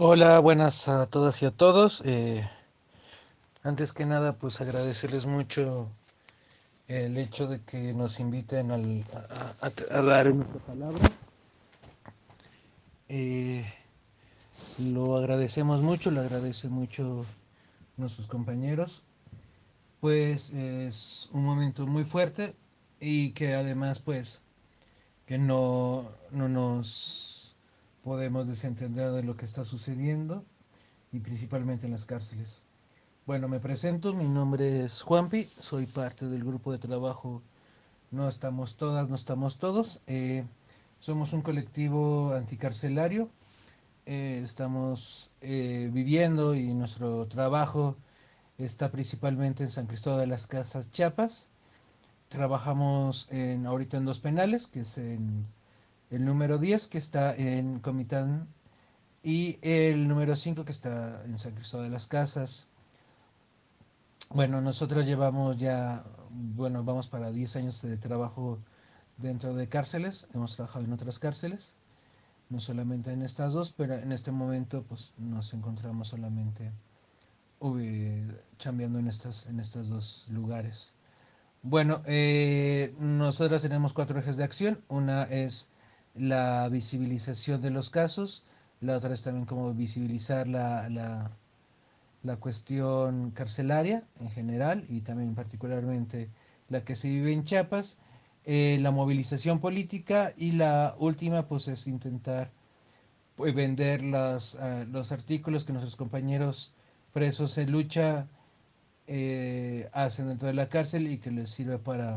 Hola, buenas a todas y a todos. Antes que nada, pues agradecerles mucho el hecho de que nos inviten a dar nuestra palabra. Eh, lo agradecemos mucho, lo agradecen mucho nuestros compañeros, pues es un momento muy fuerte y que además, pues, que no nos podemos desentender de lo que está sucediendo y principalmente en las cárceles. Bueno, me presento, mi nombre es Juanpi, soy parte del grupo de trabajo No estamos todas, no estamos todos. Somos un colectivo anticarcelario, estamos viviendo y nuestro trabajo está principalmente en San Cristóbal de las Casas, Chiapas. Trabajamos ahorita en dos penales, que es en el número 10 que está en Comitán y el número 5 que está en San Cristóbal de las Casas. Bueno, nosotros llevamos ya, bueno, vamos para 10 años de trabajo dentro de cárceles, hemos trabajado en otras cárceles, no solamente en estas dos, pero en este momento pues nos encontramos solamente chambeando en estos dos lugares. Bueno, nosotros tenemos cuatro ejes de acción, una es la visibilización de los casos, la otra es también como visibilizar la cuestión carcelaria en general y también particularmente la que se vive en Chiapas, la movilización política y la última pues es intentar pues, vender los artículos que nuestros compañeros presos en lucha hacen dentro de la cárcel y que les sirve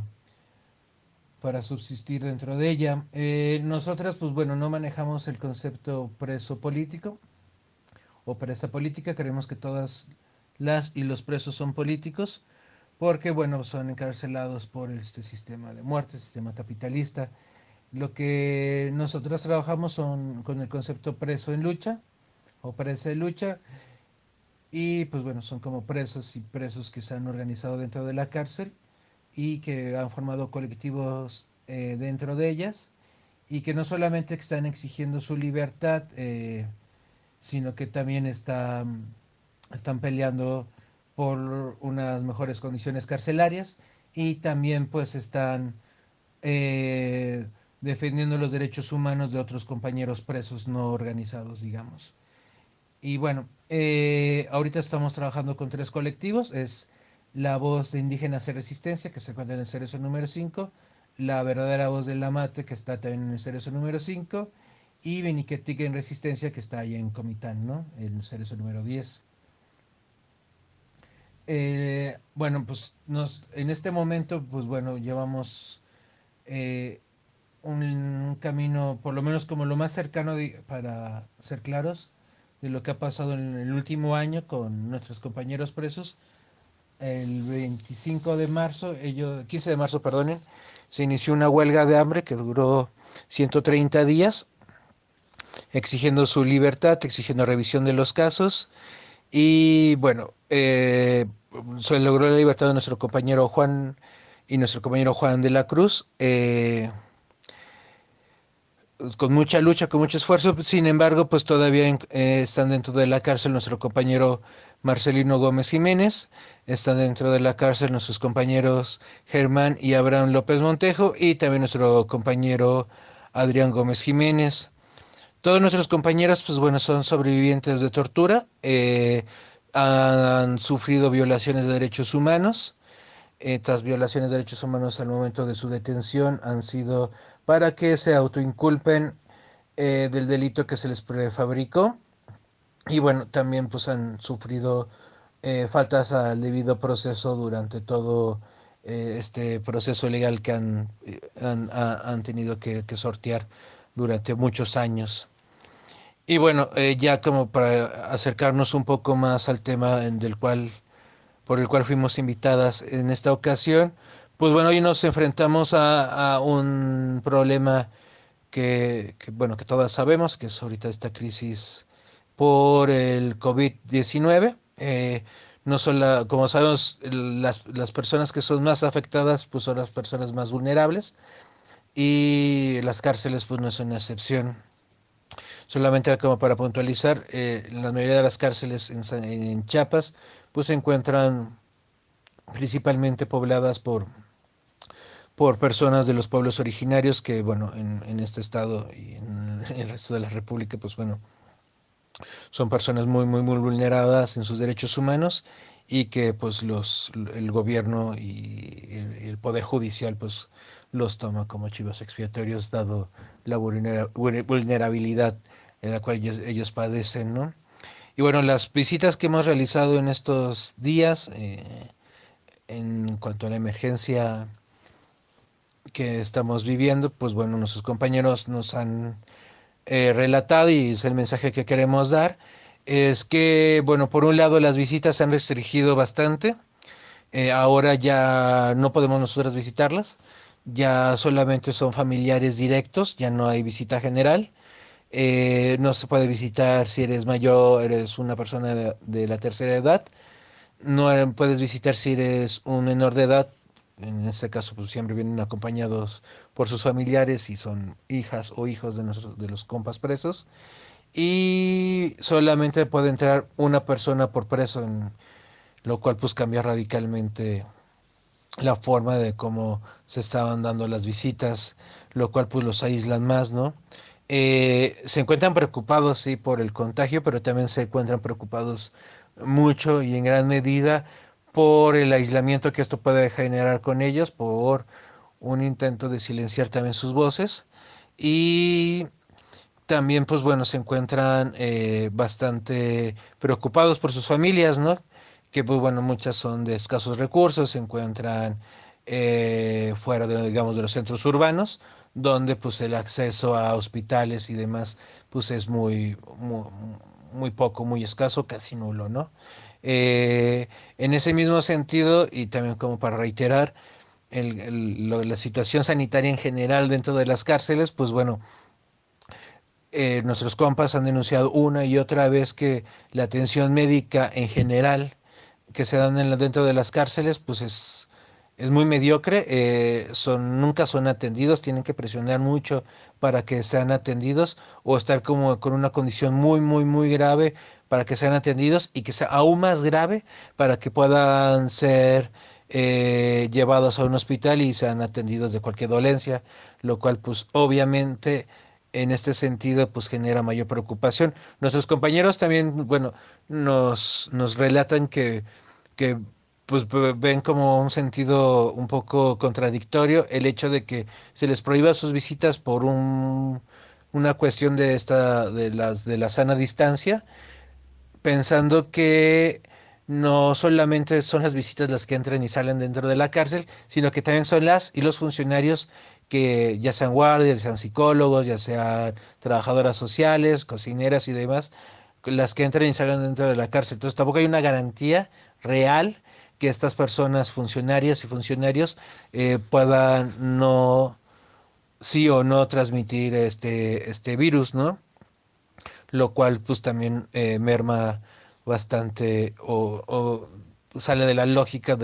para subsistir dentro de ella. Nosotras pues bueno no manejamos el concepto preso político o presa política, creemos que todas las y los presos son políticos porque, bueno, son encarcelados por este sistema de muerte, sistema capitalista. Lo que nosotros trabajamos son con el concepto preso en lucha o presa en lucha y, pues bueno, son como presos y presos que se han organizado dentro de la cárcel y que han formado colectivos dentro de ellas y que no solamente están exigiendo su libertad, sino que también están peleando por unas mejores condiciones carcelarias y también pues están eh, defendiendo los derechos humanos de otros compañeros presos no organizados, digamos. Y bueno, ahorita estamos trabajando con tres colectivos, es La Voz de Indígenas y Resistencia, que se encuentra en el Cerezo número 5, La Verdadera Voz del Amate, que está también en el Cerezo número 5, y Beniquetica en Resistencia, que está ahí en Comitán, ¿no? En el Cerezo número 10. Bueno, pues en este momento, pues bueno, llevamos eh, un camino, por lo menos como lo más cercano para ser claros, de lo que ha pasado en el último año con nuestros compañeros presos. El 25 de marzo, 15 de marzo, perdonen, se inició una huelga de hambre que duró 130 días, exigiendo su libertad, exigiendo revisión de los casos. Y bueno, se logró la libertad de nuestro compañero Juan y nuestro compañero Juan de la Cruz, con mucha lucha, con mucho esfuerzo. Sin embargo, pues todavía están dentro de la cárcel nuestro compañero Marcelino Gómez Jiménez, están dentro de la cárcel nuestros compañeros Germán y Abraham López Montejo y también nuestro compañero Adrián Gómez Jiménez. Todos nuestros compañeros, pues bueno, son sobrevivientes de tortura, han sufrido violaciones de derechos humanos. Estas violaciones de derechos humanos al momento de su detención han sido para que se autoinculpen del delito que se les prefabricó y bueno, también pues han sufrido faltas al debido proceso durante todo este proceso legal que han tenido que sortear durante muchos años. Y bueno, ya como para acercarnos un poco más al tema por el cual fuimos invitadas en esta ocasión, pues bueno, hoy nos enfrentamos a un problema bueno, que todas sabemos, que es ahorita esta crisis por el COVID-19. No solo, como sabemos, las personas que son más afectadas pues son las personas más vulnerables y las cárceles pues no es una excepción. Solamente como para puntualizar, la mayoría de las cárceles en Chiapas pues se encuentran principalmente pobladas por personas de los pueblos originarios que, bueno, en este estado y en el resto de la República, pues bueno, son personas muy vulneradas en sus derechos humanos y que pues el gobierno y el poder judicial pues los toma como chivos expiatorios dado la vulnerabilidad en la cual ellos padecen, ¿no? Y bueno, las visitas que hemos realizado en estos días, en cuanto a la emergencia que estamos viviendo, pues bueno, nuestros compañeros nos han relatado y es el mensaje que queremos dar, es que, bueno, por un lado las visitas se han restringido bastante, ahora ya no podemos nosotros visitarlas, ya solamente son familiares directos, ya no hay visita general, no se puede visitar si eres mayor, eres una persona de la tercera edad, no puedes visitar si eres un menor de edad, en este caso pues siempre vienen acompañados por sus familiares y son hijas o hijos de los compas presos, y solamente puede entrar una persona por preso, lo cual pues cambia radicalmente la forma de cómo se estaban dando las visitas, lo cual pues los aíslan más, ¿no? Se encuentran preocupados, sí, por el contagio, pero también se encuentran preocupados mucho y en gran medida por el aislamiento que esto puede generar con ellos, por un intento de silenciar también sus voces y también, pues bueno, se encuentran bastante preocupados por sus familias, ¿no? Que, pues bueno, muchas son de escasos recursos, se encuentran fuera de, digamos, de los centros urbanos, donde pues el acceso a hospitales y demás, pues es muy poco, muy escaso, casi nulo, ¿no? En ese mismo sentido, y también como para reiterar, la situación sanitaria en general dentro de las cárceles, pues bueno, nuestros compas han denunciado una y otra vez que la atención médica en general que se dan dentro de las cárceles, pues es muy mediocre, nunca son atendidos, tienen que presionar mucho para que sean atendidos o estar como con una condición muy grave para que sean atendidos y que sea aún más grave para que puedan ser llevados a un hospital y sean atendidos de cualquier dolencia, lo cual pues obviamente en este sentido pues genera mayor preocupación. Nuestros compañeros también, bueno, nos relatan que pues ven como un sentido un poco contradictorio el hecho de que se les prohíba sus visitas por una cuestión de la sana distancia, pensando que no solamente son las visitas las que entran y salen dentro de la cárcel, sino que también son las y los funcionarios que ya sean guardias, ya sean psicólogos, ya sean trabajadoras sociales, cocineras y demás, las que entran y salen dentro de la cárcel. Entonces tampoco hay una garantía real que estas personas, funcionarias y funcionarios, puedan no, sí o no transmitir este virus, ¿no? Lo cual pues también merma bastante o sale de la lógica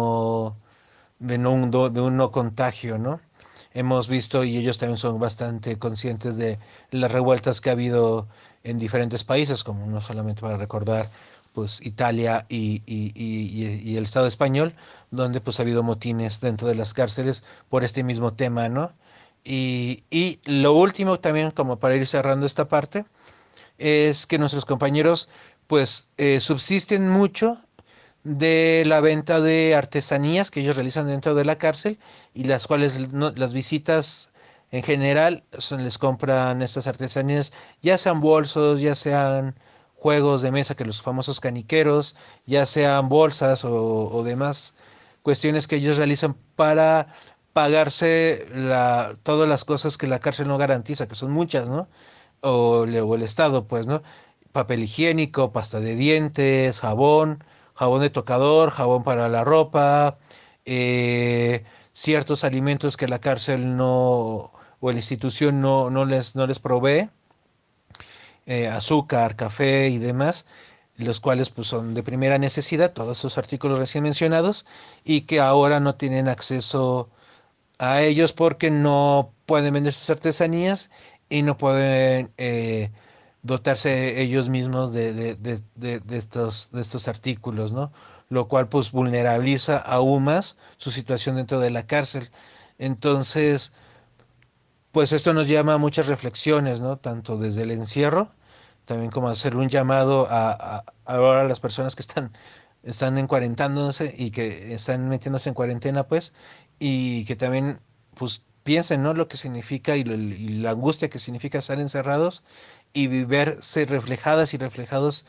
de un no contagio, ¿no? Hemos visto y ellos también son bastante conscientes de las revueltas que ha habido en diferentes países, como no solamente para recordar pues Italia y el Estado español, donde pues ha habido motines dentro de las cárceles por este mismo tema, ¿no? Y lo último también, como para ir cerrando esta parte, es que nuestros compañeros pues subsisten mucho de la venta de artesanías que ellos realizan dentro de la cárcel y las cuales las visitas en general les compran estas artesanías, ya sean bolsos, ya sean juegos de mesa que los famosos caniqueros, ya sean bolsas o demás cuestiones que ellos realizan para pagarse todas las cosas que la cárcel no garantiza, que son muchas, ¿no? O el Estado, pues, ¿no? Papel higiénico, pasta de dientes, jabón de tocador, jabón para la ropa, ciertos alimentos que la cárcel no o la institución no les provee, azúcar, café y demás, los cuales pues son de primera necesidad, todos esos artículos recién mencionados, y que ahora no tienen acceso a ellos porque no pueden vender sus artesanías y no pueden dotarse ellos mismos de estos artículos, ¿no? Lo cual pues vulnerabiliza aún más su situación dentro de la cárcel. Entonces, pues esto nos llama a muchas reflexiones, ¿no? Tanto desde el encierro, también como hacer un llamado ahora a las personas que están en cuarentándose y que están metiéndose en cuarentena, pues, y que también, pues, piensen, ¿no? Lo que significa y la angustia que significa estar encerrados y verse reflejadas y reflejados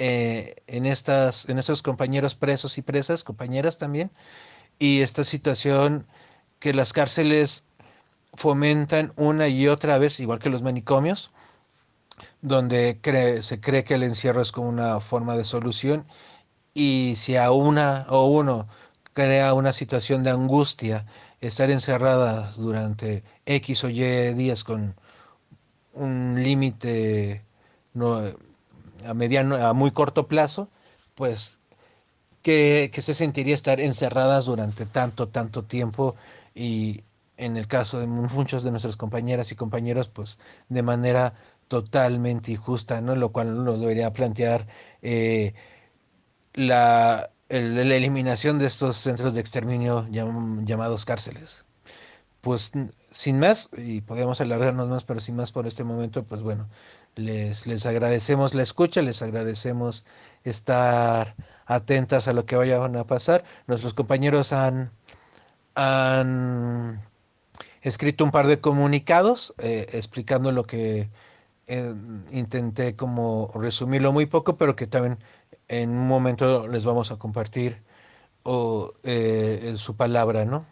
en estos compañeros presos y presas, compañeras también, y esta situación que las cárceles fomentan una y otra vez, igual que los manicomios, donde se cree que el encierro es como una forma de solución y si a una o uno crea una situación de angustia estar encerrada durante X o Y días con un límite no, a mediano, a muy corto plazo, pues que se sentiría estar encerradas durante tanto tiempo y en el caso de muchos de nuestras compañeras y compañeros, pues de manera totalmente injusta, ¿no? Lo cual nos debería plantear la eliminación de estos centros de exterminio llamados cárceles. Pues sin más, y podríamos alargarnos más, pero sin más por este momento, pues bueno, les agradecemos la escucha, les agradecemos estar atentas a lo que vayan a pasar. Nuestros compañeros han escrito un par de comunicados explicando lo que eh, intenté como resumirlo muy poco, pero que también en un momento les vamos a compartir su palabra, ¿no?